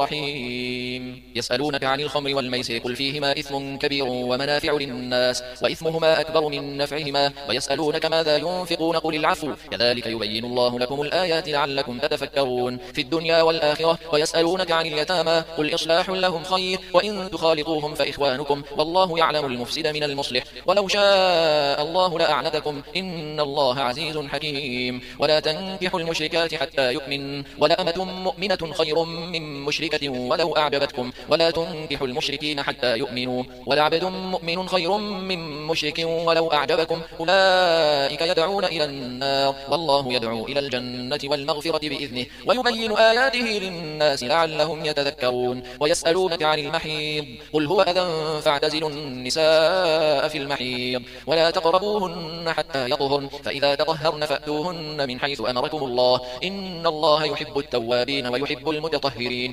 رحيم. يسألونك عن الخمر والميسر قل فيهما إثم كبير ومنافع للناس وإثمهما أكبر من نفعهما ويسألونك ماذا ينفقون قل العفو كذلك يبين الله لكم الآيات لعلكم تتفكرون في الدنيا والآخرة. ويسألونك عن اليتامى قل إصلاح لهم خير وإن تخالطوهم فإخوانكم والله يعلم المفسد من المصلح ولو شاء الله لأعنتكم إن الله عزيز حكيم. ولا تنكحوا المشركات حتى يؤمن ولأمة مؤمنة خير من مشركة ولو أعجبتكم ولا تنكحوا المشركين حتى يؤمنوا ولعبد مؤمن خير من مشرك ولو أعجبكم أولئك يدعون إلى النار والله يدعو إلى الجنة والمغفرة بإذنه ويبين آياته للناس لعلهم يتذكرون. ويسألونك عن المحيض قل هو أذى فاعتزلوا النساء في المحيض ولا تقربوهن حتى يطهرن فإذا تطهرن فأتوهن من حيث أمركم الله إن الله يحب التوابين ويحب المتطهرين.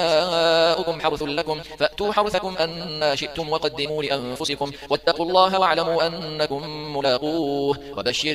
نساؤكم حرث لكم فأتوا حرثكم أن شئتم وقدموا لأنفسكم واتقوا الله واعلموا أنكم ملاقوه وبشر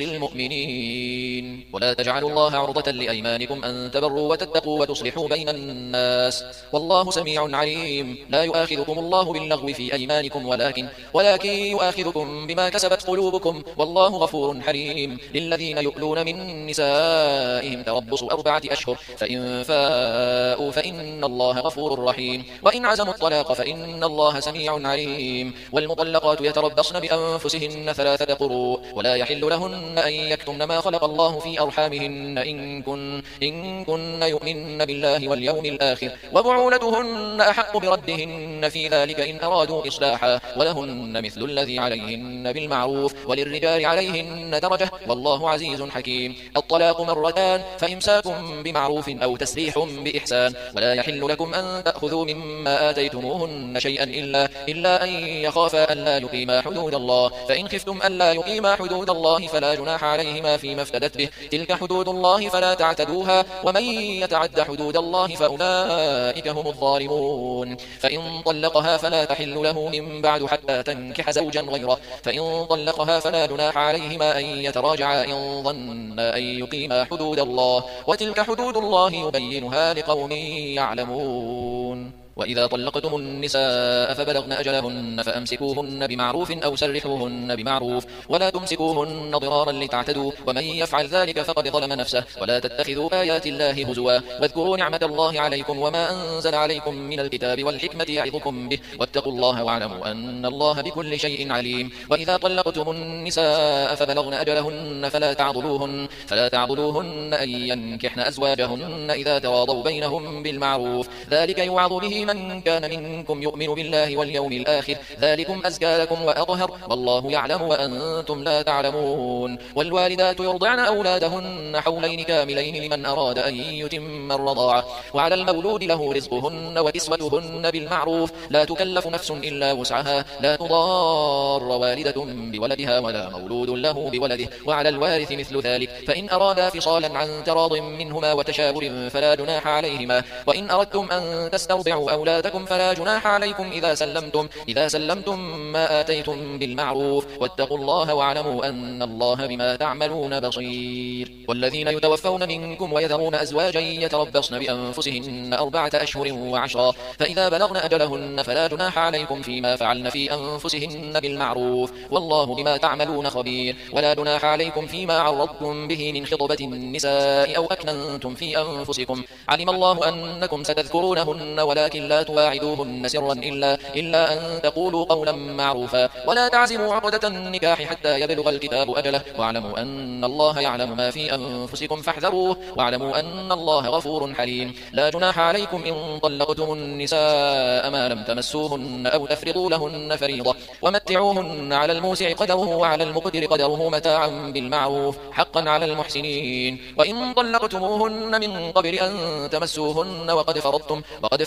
المؤمنين. ولا تجعلوا الله عرضة لأيمانكم أن تبروا وتتقوا وتصلحوا بين الناس والله سميع عليم. لا يؤاخذكم الله باللغو في أيمانكم ولكن, ولكن يؤاخذكم بما كسبت قلوبكم والله غفور حليم. للذين يؤلون من نسائهم تربص أربعة أشهر فإن فاءوا فإن الله غفور رحيم وإن عزموا الطلاق فإن الله سميع عليم. والمطلقات يتربصن بأنفسهن ثلاثة قروء ولا يحل لهن أن يكتمن ما خلق الله في أرحامهن إن كن, إن كن يؤمن بالله واليوم الآخر وبعولتهن أحق بردهن في ذلك إن أرادوا إصلاحا ولهن مثل الذي عليهن بالمعروف وللرجال عليهن درجة والله عزيز حكيم. الطلاق مرتان فإمساكم بمعروف أو تسريح بإحسان ولا يحل لكم أن تأخذوا مما آتيتموهن شيئا إلا, إلا أن يخافا ألا يقيما حدود الله فإن خفتم ألا يقيما حدود الله فلا جناح عليهما فيما افتدت به تلك حدود الله فلا تعتدوها ومن يتعد حدود الله فأولئك هم الظالمون. فإن طلقها فلا تحل له من بعد حتى تنكح زوجا غيره فإن طلقها فلا جناح عليهما أن يتراجعا إن ظنا أن يقيما حدود الله وتلك حدود الله يبينها لقوم يعلمون. وإذا طلقتم النساء فبلغن أجلهن فأمسكوهن بمعروف أو سرحوهن بمعروف ولا تمسكوهن ضرارا لتعتدوا ومن يفعل ذلك فقد ظلم نفسه. ولا تتخذوا آيات الله هزوا واذكروا نعمة الله عليكم وما أنزل عليكم من الكتاب والحكمة يعظكم به واتقوا الله واعلموا أن الله بكل شيء عليم. وإذا طلقتم النساء فبلغن أجلهن فلا تعضلوهن, فلا تعضلوهن أن ينكحن أزواجهن إذا تراضوا بينهم بالمعروف ذلك يوعظ به من كان منكم يؤمن بالله واليوم الآخر ذلكم أزكى لكم وأطهر والله يعلم وأنتم لا تعلمون. والوالدات يرضعن أولادهن حولين كاملين لمن أراد أن يتم الرضاعة وعلى المولود له رزقهن وكسوتهن بالمعروف لا تكلف نفس إلا وسعها لا تضار والدة بولدها ولا مولود له بولده وعلى الوارث مثل ذلك فإن أرادا فصالا عن تراض منهما وتشاور فلا جناح عليهما. وإن أردتم أن تسترضعوا أولادكم فلا جناح عليكم إذا سلمتم, إذا سلمتم ما آتيتم بالمعروف واتقوا الله واعلموا أن الله بما تعملون بصير. والذين يتوفون منكم ويذرون أزواجا يتربصن بأنفسهن أربعة أشهر وعشرا فإذا بلغن أجلهن فلا جناح عليكم فيما فعلن في أنفسهن بالمعروف والله بما تعملون خبير. ولا جناح عليكم فيما عرضتم به من خطبة النساء أو أكننتم في أنفسكم علم الله أنكم ستذكرونهن ولكن لا تواعدوهن سرا إلا, إلا أن تقولوا قولا معروفا ولا تعزموا عقدة النكاح حتى يبلغ الكتاب أجله واعلموا أن الله يعلم ما في أنفسكم فاحذروه واعلموا أن الله غفور حليم. لا جناح عليكم إن طلقتم النساء ما لم تمسوهن أو تفرضوا لهن فريضة ومتعوهن على الموسع قدره وعلى المقدر قدره متاعا بالمعروف حقا على المحسنين. وإن طلقتموهن من قبل أن تمسوهن وقد فرضتم, وقد فرضتم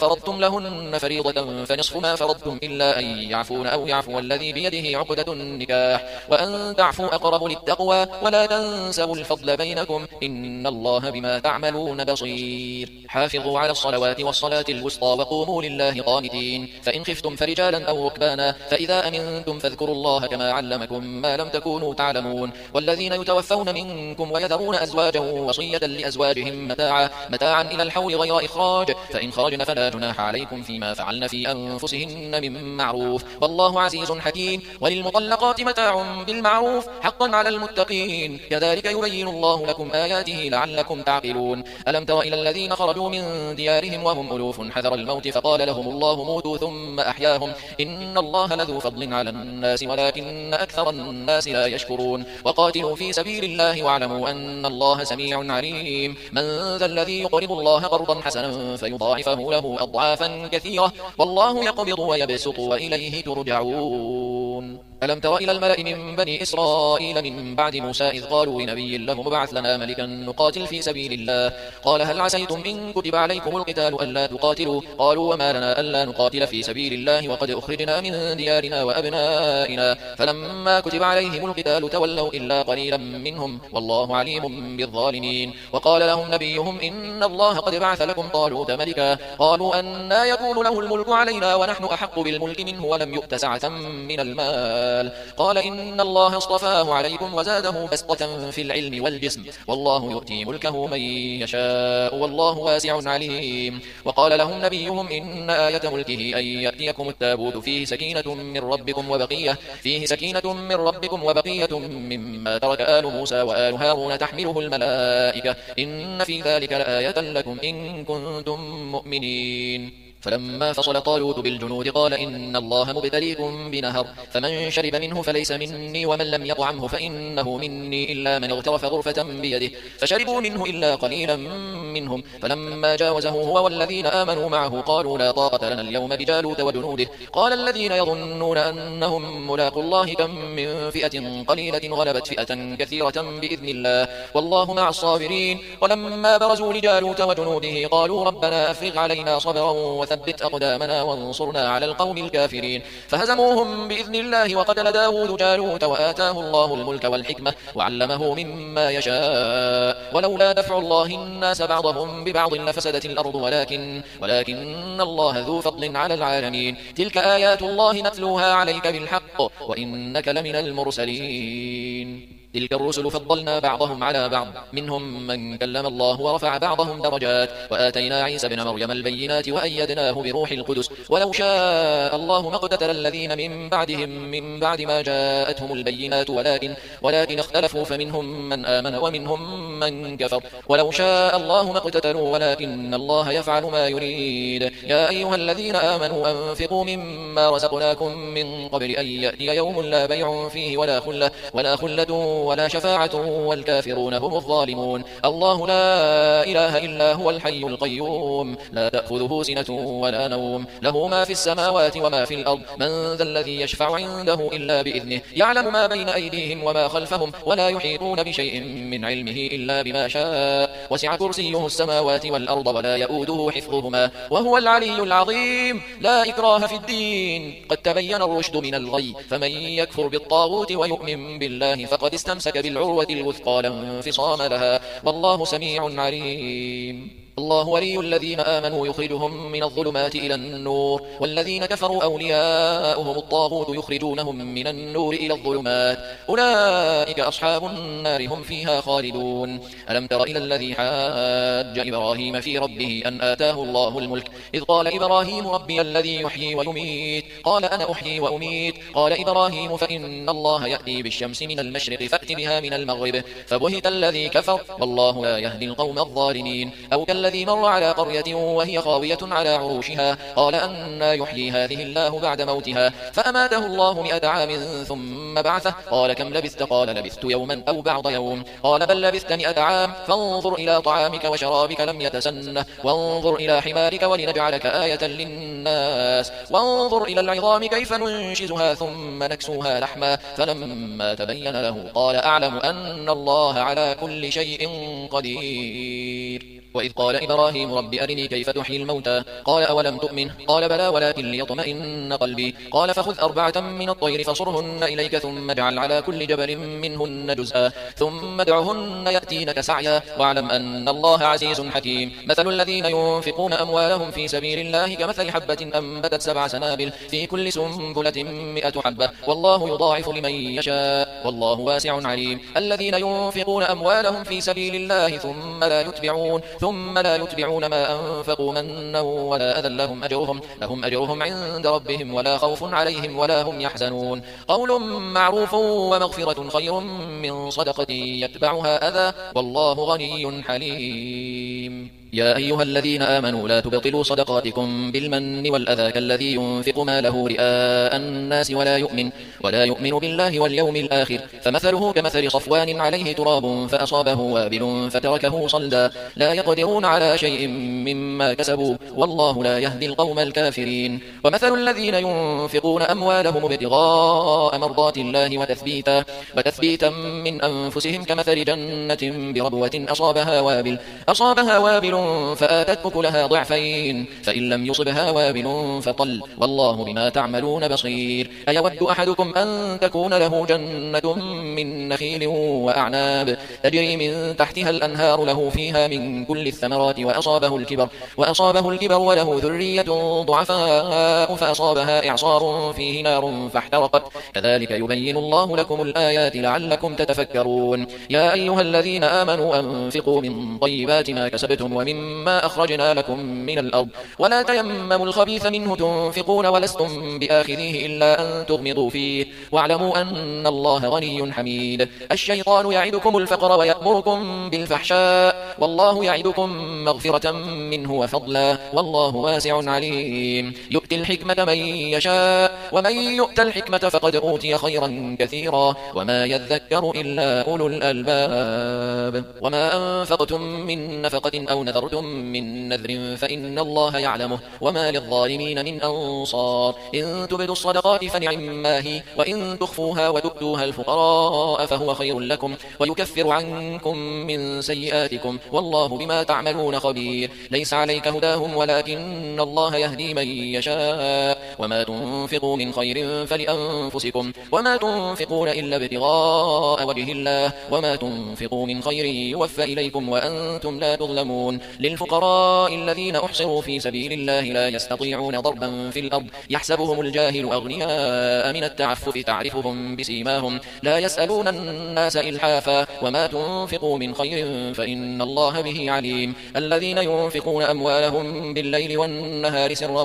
لهن فريضة فنصف ما فرضتم إلا أن يعفون أو يعفو الذي بيده عقدة النكاح وأن تعفوا أقرب للتقوى ولا تنسوا الفضل بينكم إن الله بما تعملون بصير. حافظوا على الصلوات والصلاة الوسطى وقوموا لله قانتين. فإن خفتم فرجالا أو ركبانا فإذا أمنتم فاذكروا الله كما علمكم ما لم تكونوا تعلمون. والذين يتوفون منكم ويذرون أزواجا وصية لأزواجهم متاعا, متاعا إلى الحول غير إخراج فإن خرجن فلا جناح عليكم فيما فعلن في أنفسهن من معروف والله عزيز حكيم. وللمطلقات متاع بالمعروف حقا على المتقين كذلك يبين الله لكم آياته لعلكم تعقلون. ألم تر إلى الذين خرجوا من ديارهم وهم ألوف حذر الموت فقال لهم الله موتوا ثم أحياهم إن الله لذو فضل على الناس ولكن أكثر الناس لا يشكرون. وقاتلوا في سبيل الله واعلموا أن الله سميع عليم. من ذا الذي يقرض الله قرضا حسنا فيضاعفه له أضعافا كثيرة والله يقبض ويبسط وإليه ترجعون. ألم تر إلى الملأ من بني إسرائيل من بعد موسى إذ قالوا لنبي له ابعث لنا ملكا نقاتل في سبيل الله قال هل عسيتم إن كتب عليكم القتال ألا تقاتلوا قالوا وما لنا ألا نقاتل في سبيل الله وقد أخرجنا من ديارنا وأبنائنا فلما كتب عليهم القتال تولوا إلا قليلا منهم والله عليم بالظالمين. وقال لهم نبيهم إن الله قد بعث لكم طالوت ملكا قالوا أنا يكون له الملك علينا ونحن أحق بالملك منه ولم يؤت سعة من المال قال إن الله اصطفاه عليكم وزاده بسطة في العلم والجسم والله يؤتي ملكه من يشاء والله واسع عليم. وقال لهم نبيهم إن آية ملكه أن يأتيكم التابوت فيه سكينة من ربكم وبقية فيه سكينة من ربكم وبقية مما ترك آل موسى وآل هارون تحمله الملائكة إن في ذلك لآية لكم إن كنتم مؤمنين. فلما فصل طالوت بالجنود قال إن الله مبتليكم بنهر فمن شرب منه فليس مني ومن لم يطعمه فإنه مني إلا من اغترف غرفة بيده فشربوا منه إلا قليلا منهم. فلما جاوزه هو والذين آمنوا معه قالوا لا طاقة لنا اليوم بجالوت وجنوده قال الذين يظنون أنهم ملاقوا الله كم من فئة قليلة غلبت فئة كثيرة بإذن الله والله مع الصابرين. ولما برزوا لجالوت وجنوده قالوا ربنا أفرغ علينا صبرا ثبت أقدامنا وانصرنا على القوم الكافرين فهزموهم بإذن الله وقتل داود جالوت وآتاه الله الملك والحكمة وعلمه مما يشاء ولولا دفع الله الناس بعضهم ببعض لفسدت الأرض ولكن, ولكن الله ذو فضل على العالمين. تلك آيات الله نتلوها عليك بالحق وإنك لمن المرسلين. تلك الرسل فضلنا بعضهم على بعض منهم من كلم الله ورفع بعضهم درجات وآتينا عيسى بن مريم البينات وأيدناه بروح القدس ولو شاء الله ما اقتتل الذين من بعدهم من بعد ما جاءتهم البينات ولكن, ولكن اختلفوا فمنهم من آمن ومنهم من كفر ولو شاء الله ما اقتتلوا ولكن الله يفعل ما يريد. يا أيها الذين آمنوا أنفقوا مما رزقناكم من قبل أن يأتي يوم لا بيع فيه ولا خلة ولا خلة ولا شفاعة والكافرون هم الظالمون. الله لا إله إلا هو الحي القيوم لا تأخذه سنة ولا نوم له ما في السماوات وما في الأرض من ذا الذي يشفع عنده إلا بإذنه يعلم ما بين أيديهم وما خلفهم ولا يحيطون بشيء من علمه إلا بما شاء وسع كرسيه السماوات والأرض ولا يؤوده حفظهما وهو العلي العظيم. لا إكراه في الدين قد تبين الرشد من الغي فمن يكفر بالطاغوت ويؤمن بالله فقد استمسك بالعروة الوثقى لا انفصام لها والله سميع عليم. الله ولي الذين آمنوا يخرجهم من الظلمات إلى النور والذين كفروا أولياؤهم الطاغوت يخرجونهم من النور إلى الظلمات أولئك أصحاب النار هم فيها خالدون. ألم تر إلى الذي حاج إبراهيم في ربه أن آتاه الله الملك إذ قال إبراهيم ربي الذي يحيي ويميت قال أنا أحيي وأميت قال إبراهيم فإن الله يأتي بالشمس من المشرق فأت بها من المغرب فبهت الذي كفر والله لا يهدي القوم الظالمين. أو الذي مر على قرية وهي خاوية على عروشها قال أنى يحيي هذه الله بعد موتها فأماته الله مئة عام ثم بعثه قال كم لبثت قال لبثت يوما أو بعض يوم قال بل لبثت مئة عام فانظر إلى طعامك وشرابك لم يتسنه وانظر إلى حمارك ولنجعلك آية للناس وانظر إلى العظام كيف ننشزها ثم نكسوها لحما فلما تبين له قال أعلم أن الله على كل شيء قدير. وإذ قال إبراهيم رب أرني كيف تحيي الموتى قال أولم تؤمن قال بلى ولكن ليطمئن قلبي قال فخذ أربعة من الطير فصرهن إليك ثم اجعل على كل جبل منهن جزءا ثم ادعهن يأتينك سعيا واعلم أن الله عزيز حكيم مثل الذين ينفقون أموالهم في سبيل الله كمثل حبة أنبتت سبع سنابل في كل سنبلة مئة حبة والله يضاعف لمن يشاء والله واسع عليم الذين ينفقون أموالهم في سبيل الله ثم لا يتبعون ثم لا يتبعون ما أنفقوا منا ولا أذى لهم أجرهم لهم أجرهم عند ربهم ولا خوف عليهم ولا هم يحزنون قول معروف ومغفرة خير من صدقة يتبعها أذى والله غني حليم يا أيها الذين آمنوا لا تبطلوا صدقاتكم بالمن والأذى كالذي ينفق ماله رئاء الناس ولا يؤمن ولا يؤمن بالله واليوم الآخر فمثله كمثل صفوان عليه تراب فأصابه وابل فتركه صلدا لا يقدرون على شيء مما كسبوا والله لا يهدي القوم الكافرين ومثل الذين ينفقون أموالهم ابتغاء مرضات الله وتثبيتا وتثبيتا من أنفسهم كمثل جنة بربوة أصابها وابل أصابها وابل فآتت أكلها ضعفين فإن لم يصبها وابل فطل والله بما تعملون بصير أيود أحدكم أن تكون له جنة من نخيل وأعناب تجري من تحتها الأنهار له فيها من كل الثمرات وأصابه الكبر وأصابه الكبر وله ذرية ضعفاء فأصابها إعصار فيه نار فاحترقت كذلك يبين الله لكم الآيات لعلكم تتفكرون يا أيها الذين آمنوا أنفقوا من طيبات ما كسبتم ومما أخرجنا لكم من الأرض ولا تيمموا الخبيث منه تنفقون ولستم بآخذيه إلا أن تغمضوا فيه واعلموا أن الله غني حميد الشيطان يعدكم الفقر ويأمركم بالفحشاء والله يعدكم مغفرة منه وفضلا والله واسع عليم يؤتي الحكمة من يشاء ومن يؤت الحكمة فقد أوتي خيرا كثيرا وما يذكر إلا أولو الألباب وما أنفقتم من نفقة أو نذرتم من نذر فإن الله يعلمه وما للظالمين من أنصار إن تبدوا الصدقات فنعما هي وإن تخفوها وتؤتوها الفقراء فهو خير لكم ويكفر عنكم من سيئاتكم والله بما تعملون خبير ليس عليك هداهم ولكن الله يهدي من يشاء وما تنفقوا من خير فلأنفسكم وما تنفقون إلا ابتغاء وجه الله وما تنفقوا من خير يوفى إليكم وأنتم لا تظلمون للفقراء الذين أحصروا في سبيل الله لا يستطيعون ضربا في الأرض يحسبهم الجاهل أغنياء من التعفف تعرفهم بسيماهم لا يسألون الناس إلحافا وما تنفقوا من خير فإن الله به عليم الذين ينفقون أموالهم بالليل والنهار سرا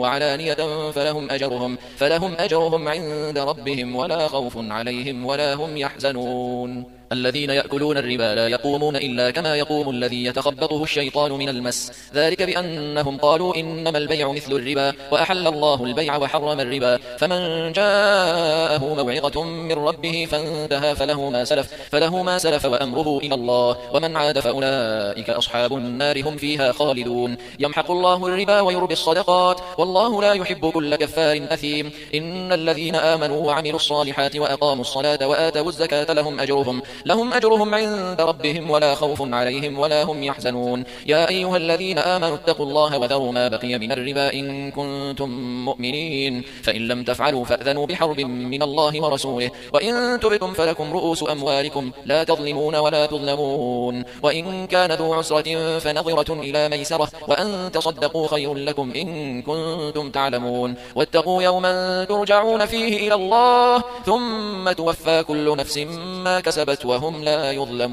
وعلانية فلهم أجرهم فلهم أجرهم عند ربهم ولا خوف عليهم ولا هم يحزنون الذين يأكلون الربا لا يقومون إلا كما يقوم الذي يتخبطه الشيطان من المس ذلك بأنهم قالوا إنما البيع مثل الربا وأحل الله البيع وحرم الربا فمن جاءه موعظة من ربه فانتهى فله ما سلف فله ما سلف وأمره إلى الله ومن عاد فأولئك أصحاب النار هم فيها خالدون يمحق الله الربا ويربي الصدقات والله لا يحب كل كفار أثيم إن الذين آمنوا وعملوا الصالحات وأقاموا الصلاة وآتوا الزكاة لهم أجرهم لهم أجرهم عند ربهم ولا خوف عليهم ولا هم يحزنون يا أيها الذين آمنوا اتقوا الله وذروا ما بقي من الربا إن كنتم مؤمنين فإن لم تفعلوا فأذنوا بحرب من الله ورسوله وإن تبتم فلكم رؤوس أموالكم لا تظلمون ولا تظلمون وإن كان ذو عسرة فنظرة إلى ميسرة وأن تصدقوا خير لكم إن كنتم تعلمون واتقوا يوما ترجعون فيه إلى الله ثم توفى كل نفس ما كسبت وهم لا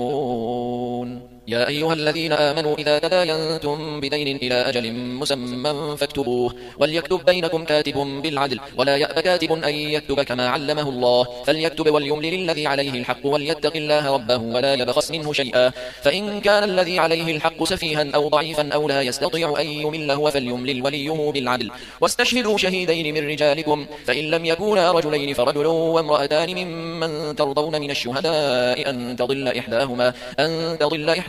يظلمون يا أيها الذين آمنوا إذا تداينتم بدين إلى أجل مسمى فاكتبوه وليكتب بينكم كاتب بالعدل ولا يأب كاتب أن يكتب كما علمه الله فليكتب وليملل الذي عليه الحق وليتق الله ربه ولا يبخس منه شيئا فإن كان الذي عليه الحق سفيها أو ضعيفا أو لا يستطيع أن يمل هو فليملل وليه بالعدل واستشهدوا شهيدين من رجالكم فإن لم يكونا رجلين فرجل وامرأتان ممن ترضون من الشهداء أن تضل إحداهما أن تضل إحداهما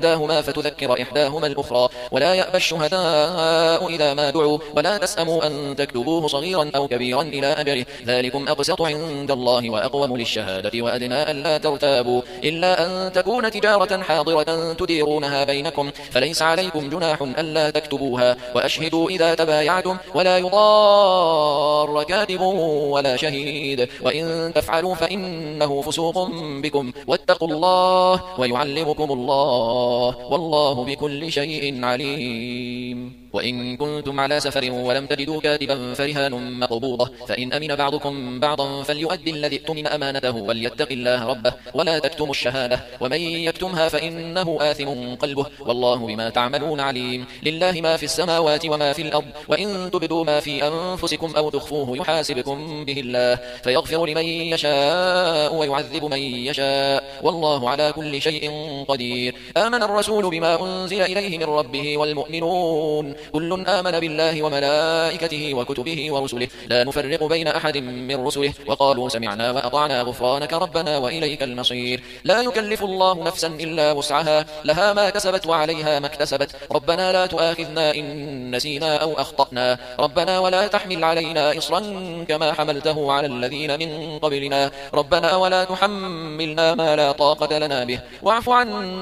إحداهما فتذكر إحداهما الأخرى ولا يأبى الشهداء إذا ما دعوا ولا تسأموا أن تكتبوه صغيرا أو كبيرا إلى أجله ذلكم أقسط عند الله وأقوم للشهادة وأدنى ألا ترتابوا إلا أن تكون تجارة حاضرة تديرونها بينكم فليس عليكم جناح ألا تكتبوها وأشهدوا إذا تبايعتم ولا يضار كاتب ولا شهيد وإن تفعلوا فإنه فسوق بكم واتقوا الله ويعلمكم الله والله بكل شيء عليم وإن كنتم على سفر ولم تجدوا كاتبا فرهان مقبوضة فإن أمن بعضكم بعضا فليؤدي الذي اؤتمن أمانته وليتق الله ربه ولا تكتموا الشهادة ومن يكتمها فإنه آثم قلبه والله بما تعملون عليم لله ما في السماوات وما في الأرض وإن تبدوا ما في أنفسكم أو تخفوه يحاسبكم به الله فيغفر لمن يشاء ويعذب من يشاء والله على كل شيء قدير آمن الرسول بما أنزل إليه من ربه والمؤمنون كل آمن بالله وملائكته وكتبه ورسله لا نفرق بين أحد من رسله وقالوا سمعنا وأطعنا غفرانك ربنا وإليك المصير لا يكلف الله نفسا إلا وسعها لها ما كسبت وعليها ما اكتسبت ربنا لا تؤاخذنا إن نسينا أو أخطأنا ربنا ولا تحمل علينا إصرا كما حملته على الذين من قبلنا ربنا ولا تحملنا ما لا طاقة لنا به واعف عنا